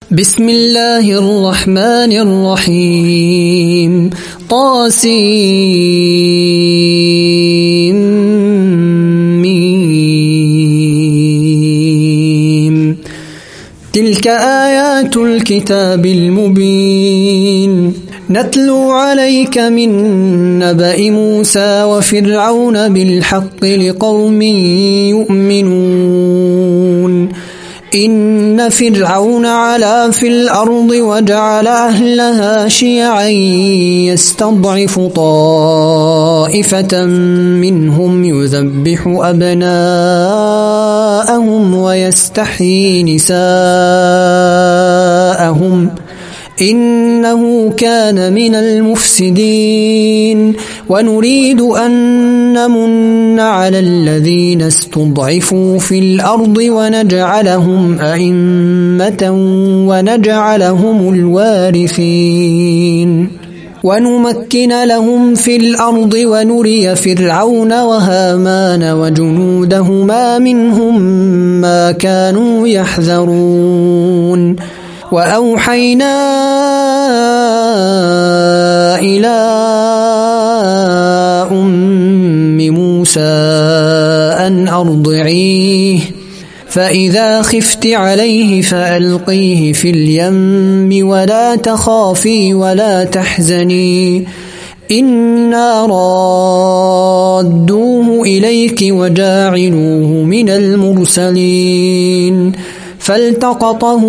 بسم الله الرحمن الرحيم طاسيم تلك آيات الكتاب المبين نتلو عليك من نبأ موسى وفرعون بالحق لقوم يؤمنون إن فرعون علا في الأرض وجعل أهلها شيعا يستضعف طائفة منهم يذبح أبناءهم ويستحيي نساءهم إنه كان من المفسدين ونريد أن نمن على الذين استضعفوا في الأرض ونجعلهم أئمة ونجعلهم الوارثين ونمكن لهم في الأرض ونري فرعون وهامان وجنودهما منهم ما كانوا يحذرون وأوحينا إلى أم موسى أن أرضعيه فإذا خفت عليه فألقيه في اليم ولا تخافي ولا تحزني إنا رادوه إليك وجاعلوه من المرسلين فالتقطه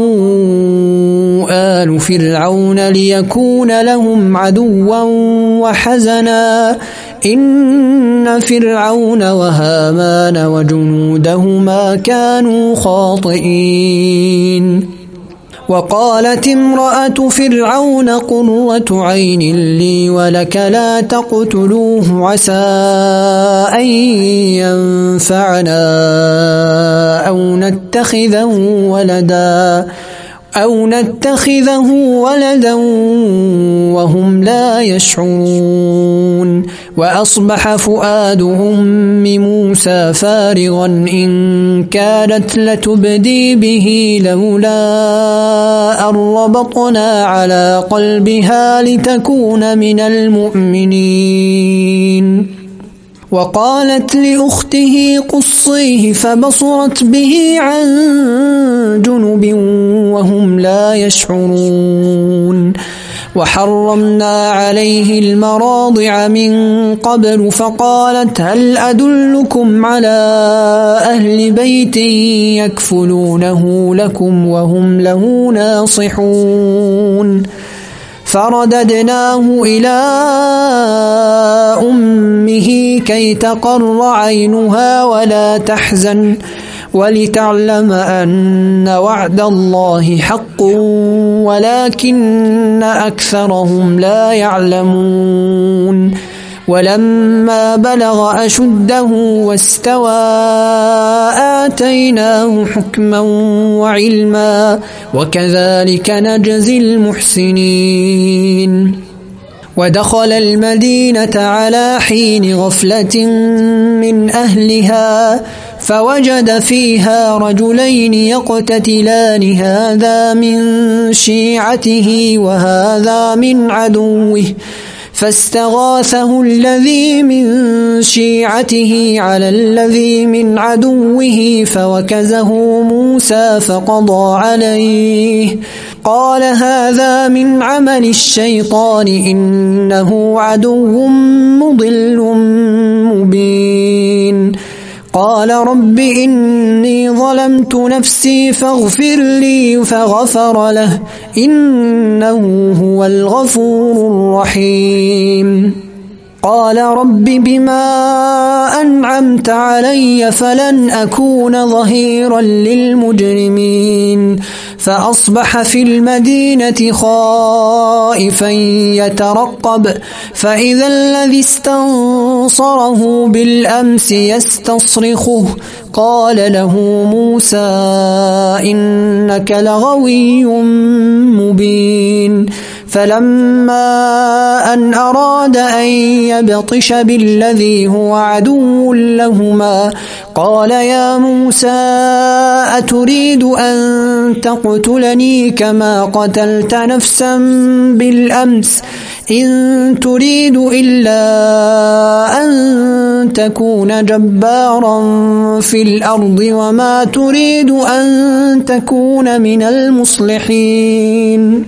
آل فرعون ليكون لهم عدوا وحزنا إن فرعون وهامان وجنودهما كانوا خاطئين وقالت امرأة فرعون قرة عين لي ولك لا تقتلوه عسى أن ينفعنا أو نتخذه ولدا وهم لا يشعرون وأصبح فؤاد أم موسى فارغا إن كادت لتبدي به لولا أن ربطنا على قلبها لتكون من المؤمنين وقالت لأخته قصيه فبصرت به عن جنب وهم لا يشعرون وحرمنا عليه المراضع من قبل فقالت هل أدلكم على أهل بيت يكفلونه لكم وهم له ناصحون فرددناه إلى أمه كي تقر عينها ولا تحزن ولتعلم أن وعد الله حق ولكن أكثرهم لا يعلمون ولما بلغ أشده واستوى آتيناه حكما وعلما وكذلك نجزي المحسنين ودخل المدينة على حين غفلة من أهلها فوجد فيها رجلين يقتتلان هذا من شيعته وهذا من عدوه فاستغاثه الذي من شيعته على الذي من عدوه فوكزه موسى فقضى عليه قال هذا من عمل الشيطان إنه عدو مضل مبين قال رب إني ظلمت نفسي فاغفر لي فغفر له إنه هو الغفور الرحيم قال رب بما أنعمت علي فلن أكون ظهيرا للمجرمين فأصبح في المدينة خائفا يترقب فإذا الذي استنصره بالأمس يستصرخه قال له موسى إنك لغوي مبين فلما أن أراد أن يبطش بالذي هو عدو لهما قال يا موسى أتريد أن تقتلني كما قتلت نفسا بالأمس إن تريد إلا أن تكون جبارا في الأرض وما تريد أن تكون من المصلحين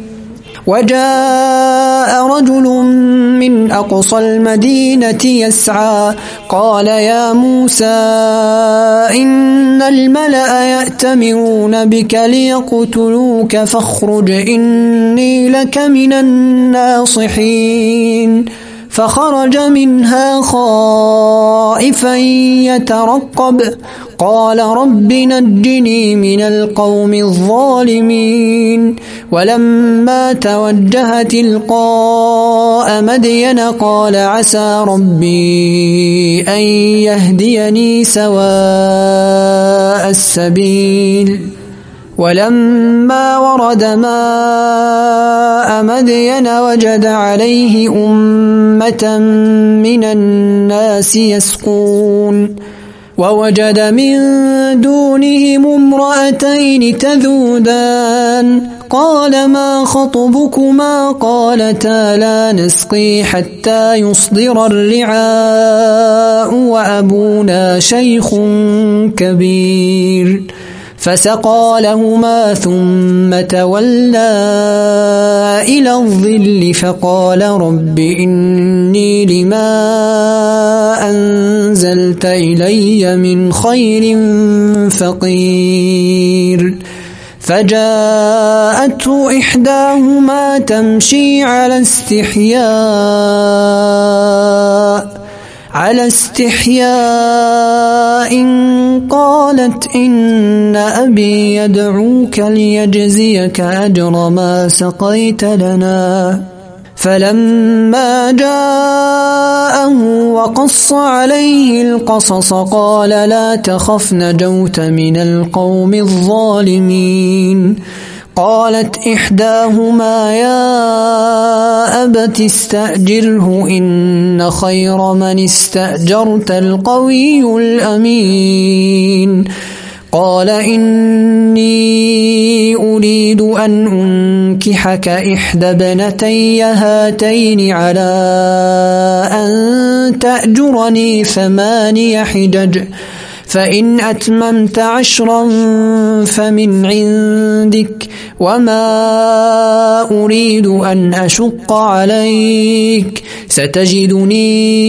وجاء رجل من أقصى المدينة يسعى قال يا موسى إن الملأ يأتمرون بك ليقتلوك فاخرج إني لك من الناصحين فخرج منها خائفا يترقب قال رب نجني من القوم الظالمين ولما توجه تلقاء مدين قال عسى ربي أن يهديني سواء السبيل ولما ورد ماء مدين وجد عليه أمة من الناس يسقون ووجد من دونهم امرأتين تذودان قال ما خطبكما قالتا لا نسقي حتى يصدر الرعاء وأبونا شيخ كبير فسقى لهما ثم تولى إلى الظل فقال رب إني لما أنزلت إلي من خير فقير فجاءته إحداهما تمشي على استحياء قالت إن أبي يدعوك ليجزيك أجر ما سقيت لنا فلما جاءه وقص عليه القصص قال لا تخف نجوت من القوم الظالمين قالت إحداهما يا أبت استأجره إن خير من استأجرت القوي الأمين قال إني أريد أن أنكحك إحدى ابنتي هاتين على أن تأجرني 8 حجج فإن أتممت 10 فمن عندك وما أريد أن أشق عليك ستجدني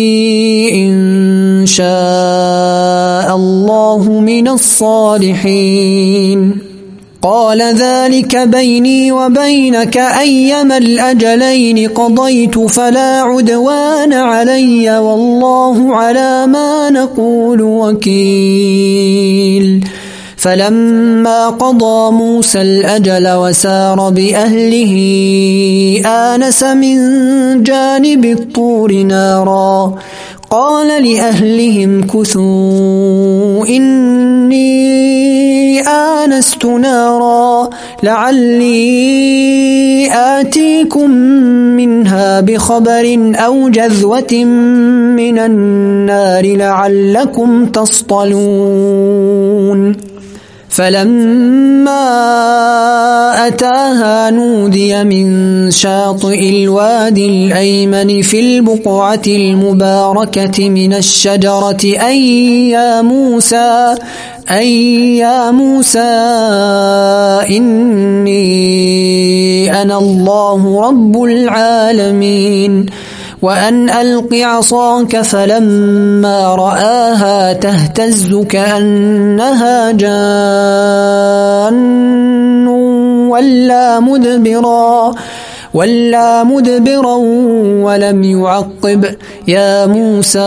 إن شاء الله من الصالحين قال ذلك بيني وبينك أيما الأجلين قضيت فلا عدوان علي والله على ما نقول وكيل فلما قضى موسى الأجل وسار بأهله آنس من جانب الطور نارا قال لأهلهم كثوا إني آنست نارا لعلي آتيكم منها بخبر أو جذوة من النار لعلكم تصطلون فلما أتاها نودي من شاطئ الوادي الأيمن في البقعة المباركة من الشجرة أي يا موسى إني أنا الله رب العالمين وأن ألق عصاك فلما رآها تهتز كأنها جان ولا مدبرا ولم يعقب يا موسى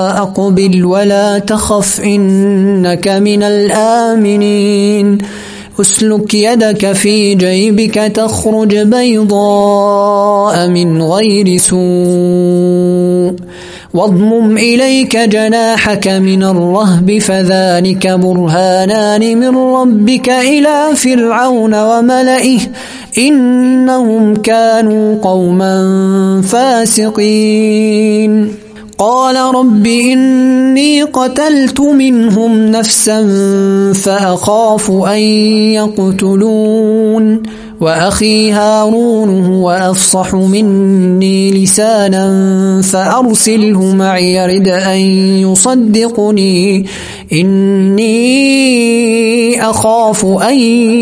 أقبل ولا تخف إنك من الآمنين اسلك يدك في جيبك تخرج بيضاء من غير سوء واضمم إليك جناحك من الرهب فذلك برهانان من ربك إلى فرعون وملئه إنهم كانوا قوما فاسقين قال رب إني قتلت منهم نفسا فأخاف أن يقتلون وأخي هارون هو أفصح مني لسانا فأرسله معي يرد أن يصدقني إني أخاف أن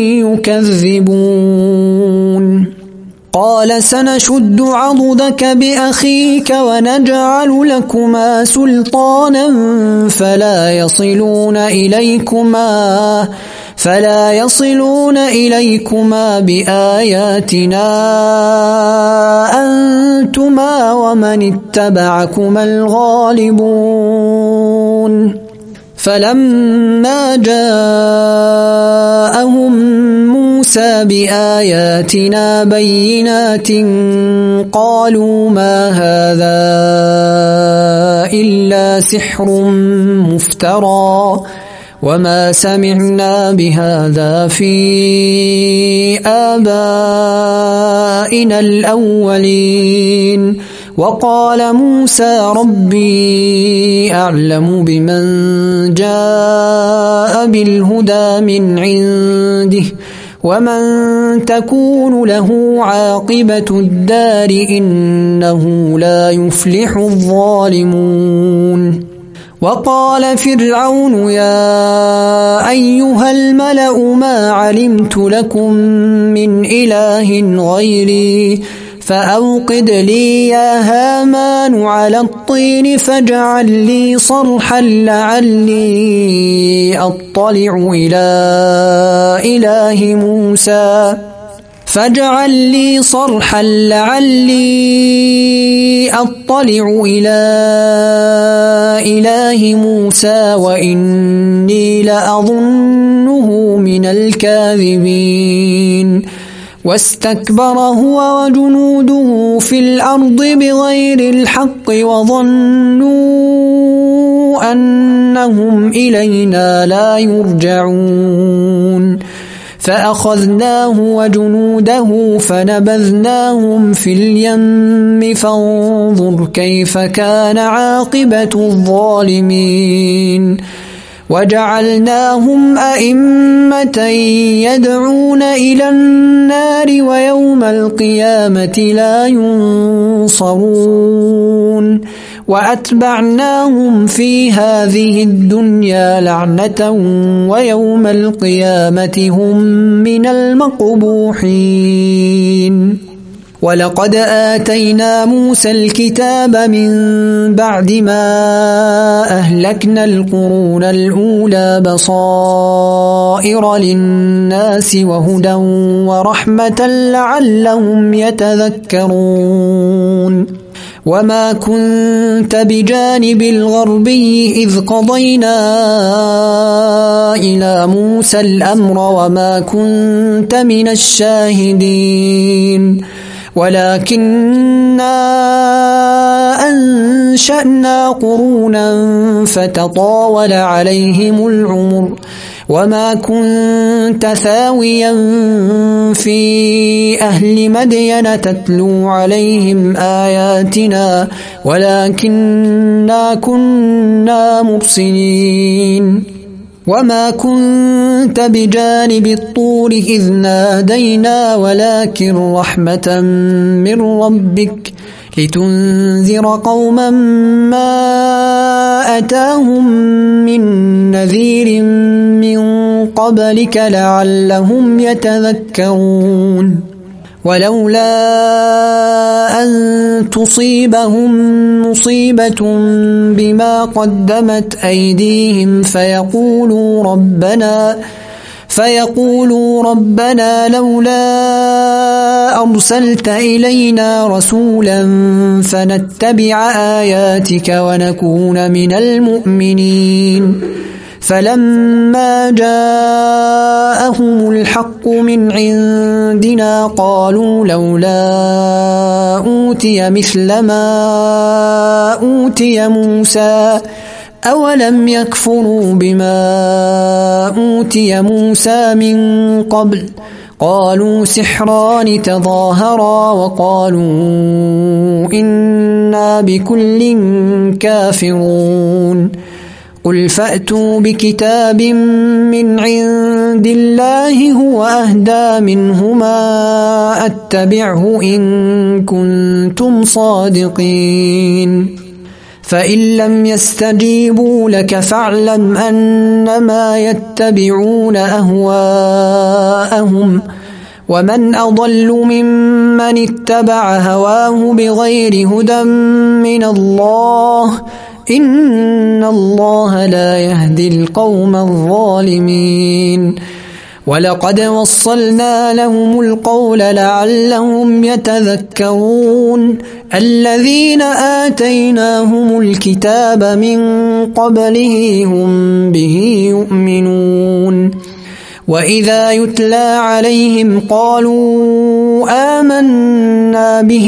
يكذبون قال سنشد عضدك بأخيك ونجعل لكما سلطانا فلا يصلون إليكما بآياتنا أنتما ومن اتبعكما الغالبون فلما جاءهم موسى بآياتنا بينات قالوا ما هذا إلا سحر مفترى وما سمعنا بهذا في آبائنا الأولين وقال موسى ربي أعلم بمن جاء بالهدى من عنده ومن تكون له عاقبة الدار إنه لا يفلح الظالمون وقال فرعون يا أيها الملأ ما علمت لكم من إله غيري فأوقد لي يا هامان على الطين فاجعل لي صرحا لعلي أطلع إلى إله موسى وإني لأظنه من الكاذبين واستكبر هو وجنوده في الأرض بغير الحق وظنوا أنهم إلينا لا يرجعون فأخذناه وجنوده فنبذناهم في اليم فانظر كيف كان عاقبة الظالمين وجعلناهم أئمة يدعون إلى النار ويوم القيامة لا ينصرون وأتبعناهم في هذه الدنيا لعنة ويوم القيامة هم من المقبوحين ولقد آتينا موسى الكتاب من بعد ما أهلكنا القرون الأولى بصائر للناس وهدى ورحمة لعلهم يتذكرون وما كنت بجانب الغربي إذ قضينا إلى موسى الأمر وما كنت من الشاهدين ولكننا أنشأنا قرونا فتطاول عليهم العمر وما كنت ثاويا في أهل مدين تتلو عليهم آياتنا ولكننا كنا مرسلين وما كنت بجانب الطور إذ نادينا ولكن رحمة من ربك لتنذر قوما ما أتاهم من نذير من قبلك لعلهم يتذكرون ولولا أن تصيبهم مصيبة بما قدمت أيديهم فيقولوا ربنا لولا أرسلت إلينا رسولا فنتبع آياتك ونكون من المؤمنين فلما جاءهم الحق من عندنا قالوا لولا أوتي مثل ما أوتي موسى أولم يكفروا بما أوتي موسى من قبل قالوا سحران تظاهرا وقالوا إنا بكل كافرون قل فأتوا بكتاب من عند الله هو أهدى منهما أتبعه إن كنتم صادقين فإن لم يستجيبوا لك فاعلم أنما يتبعون أهواءهم ومن أضل ممن اتبع هواه بغير هدى من الله إن الله لا يهدي القوم الظالمين ولقد وصلنا لهم القول لعلهم يتذكرون الذين آتيناهم الكتاب من قبله هم به يؤمنون وإذا يتلى عليهم قالوا آمنا به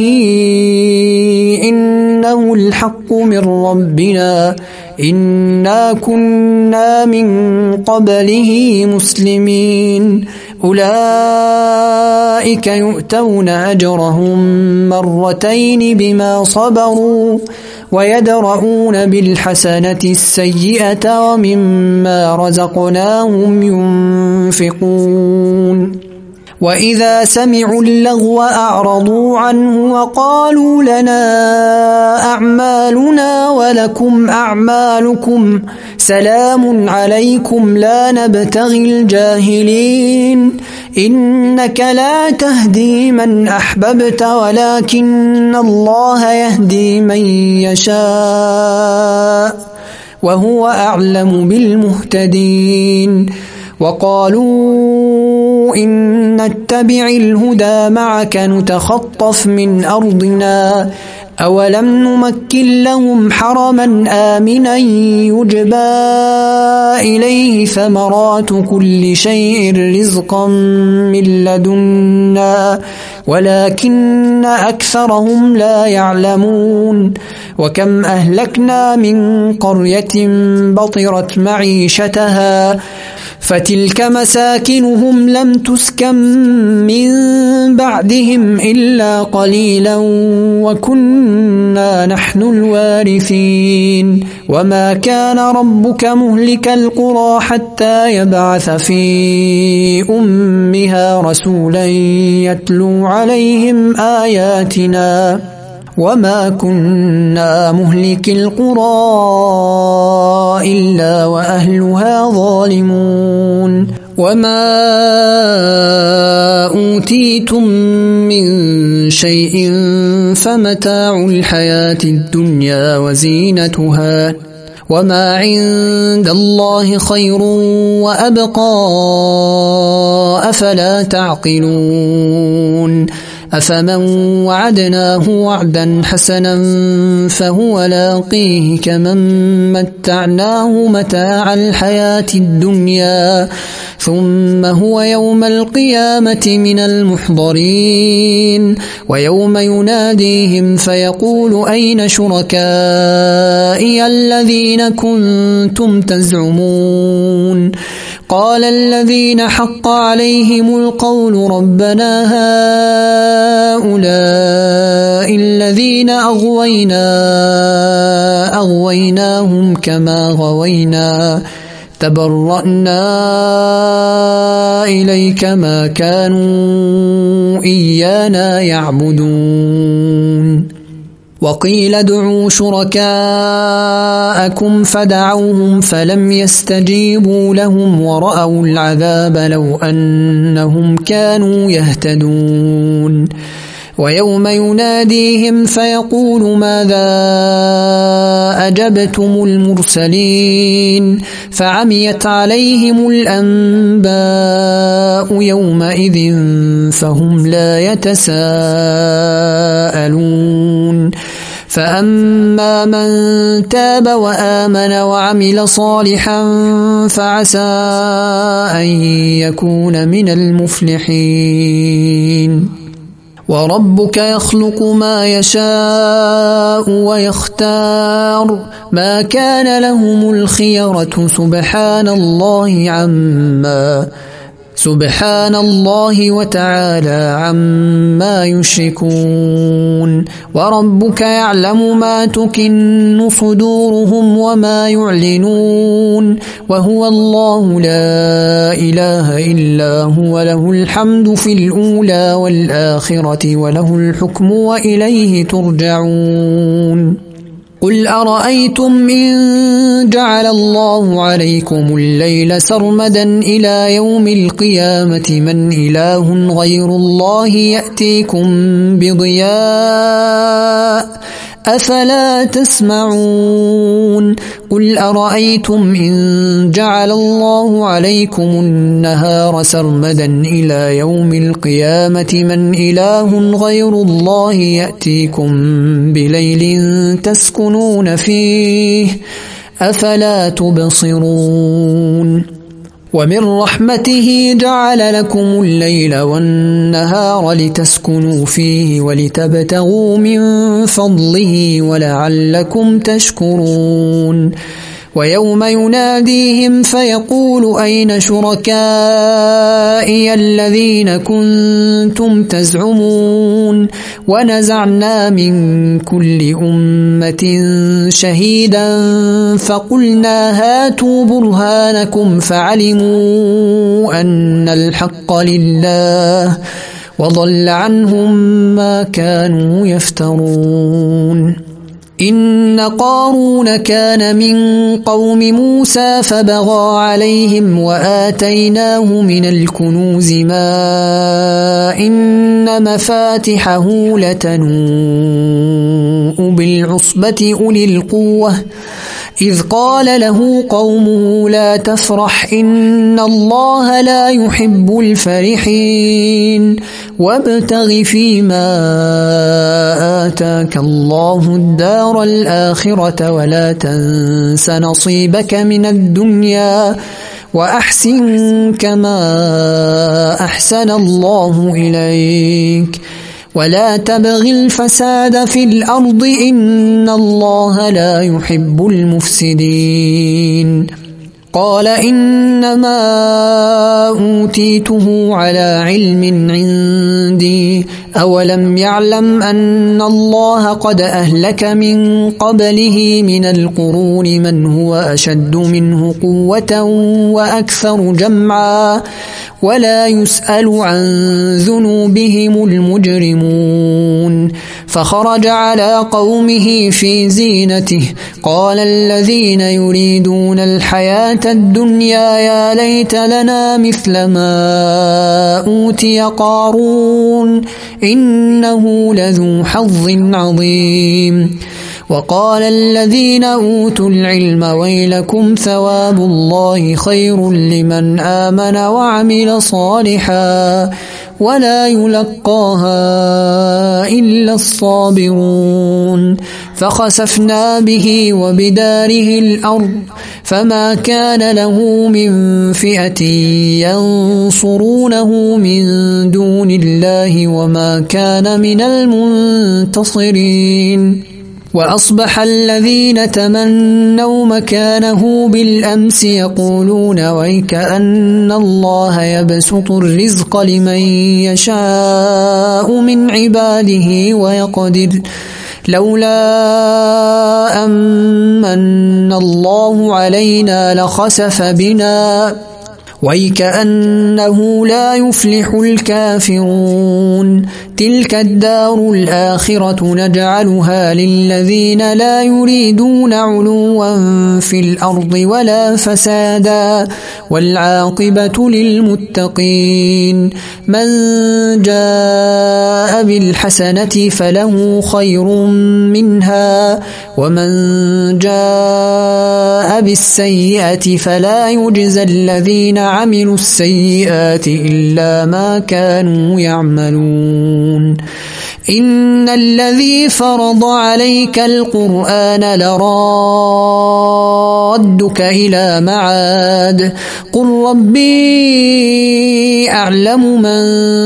إنه الحق من ربنا إنا كنا من قبله مسلمين أولئك يؤتون أجرهم مرتين بما صبروا ويدرؤون بالحسنة السيئة ومما رزقناهم ينفقون وإذا سمعوا اللغو أعرضوا عنه وقالوا لنا أعمالنا ولكم أعمالكم سلام عليكم لا نبتغي الجاهلين إنك لا تهدي من أحببت ولكن الله يهدي من يشاء وهو أعلم بالمهتدين وقالوا إن نتبع الهدى معك نتخطف من أرضنا أولم نمكن لهم حرما آمنا يجبى إليه ثمرات كل شيء رزقا من لدنا ولكن أكثرهم لا يعلمون وكم أهلكنا من قرية بطرت معيشتها فتلك مساكنهم لم تسكن من بعدهم إلا قليلا وكنا نحن الوارثين وما كان ربك مهلك القرى حتى يبعث في أمها رسولا يتلو عليهم آياتنا وما كنا مهلك القرى إلا وأهلها ظالمون وما أوتيتم من شيء فمتاع الحياة الدنيا وزينتها وما عند الله خير وأبقى أفلا تعقلون أفمن وعدناه وعدا حسنا فهو لاقيه كمن متعناه متاع الحياة الدنيا ثم هو يوم القيامة من المحضرين ويوم يناديهم فيقول أين شركائي الذين كنتم تزعمون قال الذين حق عليهم القول ربنا هؤلاء الذين أغويناهم كما غوينا تبرأنا إليك ما كانوا إيانا يعبدون وقيل ادعوا شركاءكم فدعوهم فلم يستجيبوا لهم ورأوا العذاب لو أنهم كانوا يهتدون ويوم يناديهم فيقول ماذا أجبتم المرسلين فعميت عليهم الأنباء يومئذ فهم لا يتساءلون فأما من تاب وآمن وعمل صالحا فعسى أن يكون من المفلحين وربك يخلق ما يشاء ويختار ما كان لهم الخيرة سبحان الله وتعالى عما يشركون وربك يعلم ما تكن صدورهم وما يعلنون وهو الله لا إله إلا هو له الحمد في الأولى والآخرة وله الحكم وإليه ترجعون قل أرأيتم إن جعل الله عليكم الليل سرمدا إلى يوم القيامة من إله غير الله يأتيكم بضياء أفلا تسمعون قل أرأيتم إن جعل الله عليكم النهار سرمدا إلى يوم القيامة من إله غير الله يأتيكم بليل تسكنون فيه أفلا تبصرون ومن رحمته جعل لكم الليل والنهار لتسكنوا فيه ولتبتغوا من فضله ولعلكم تشكرون ويوم يناديهم فيقول أين شركائي الذين كنتم تزعمون ونزعنا من كل أمة شهيدا فقلنا هاتوا برهانكم فعلموا أن الحق لله وضل عنهم ما كانوا يفترون إن قارون كان من قوم موسى فبغى عليهم وآتيناه من الكنوز ما إن مفاتحه لتنوء بالعصبة أولي القوة إذ قال له قومه لا تفرح إن الله لا يحب الفرحين وابتغ فيما آتاك الله الدار الآخرة ولا تنس نصيبك من الدنيا وأحسن كما أحسن الله إليك ولا تبغ الفساد في الأرض إن الله لا يحب المفسدين قال إنما أوتيته على علم عندي أولم يعلم أن الله قد أهلك من قبله من القرون من هو أشد منه قوة وأكثر جمعا ولا يسأل عن ذنوبهم المجرمون فخرج على قومه في زينته قال الذين يريدون الحياة الدنيا يا ليت لنا مثل ما أوتي قارون إنه لذو حظ عظيم وقال الذين أوتوا العلم ويلكم ثواب الله خير لمن آمن وعمل صالحا ولا يلقاها إلا الصابرون فخسفنا به وبداره الأرض فما كان له من فئة ينصرونه من دون الله وما كان من المنتصرين وأصبح الذين تمنوا مكانه بالأمس يقولون ويكأن الله يبسط الرزق لمن يشاء من عباده ويقدر لولا أمن الله علينا لخسف بنا ويكأنه لا يفلح الكافرون تلك الدار الآخرة نجعلها للذين لا يريدون علوا في الأرض ولا فسادا والعاقبة للمتقين من جاء بالحسنة فله خير منها ومن جاء بالسيئة فلا يجزى الذين عملوا السيئات إلا ما كانوا يعملون إن الذي فرض عليك القرآن لرادك إلى معاد قل ربي أعلم من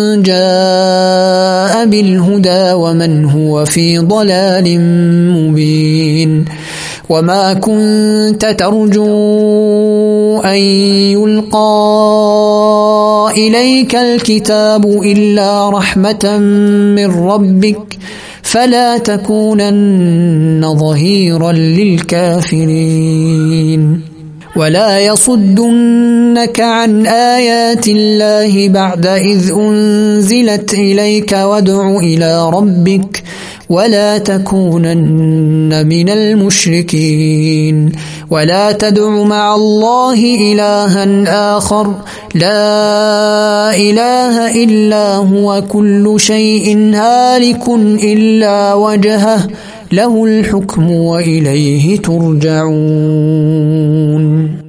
جاء بالهدى ومن هو في ضلال مبين وما كنت ترجو أن يلقى إليك الكتاب إلا رحمة من ربك فلا تكونن ظهيرا للكافرين ولا يصدنك عن آيات الله بعد إذ أنزلت إليك وادع إلى ربك ولا تكونن من المشركين ولا تدع مع الله إلها آخر لا إله إلا هو كل شيء هالك إلا وجهه له الحكم وإليه ترجعون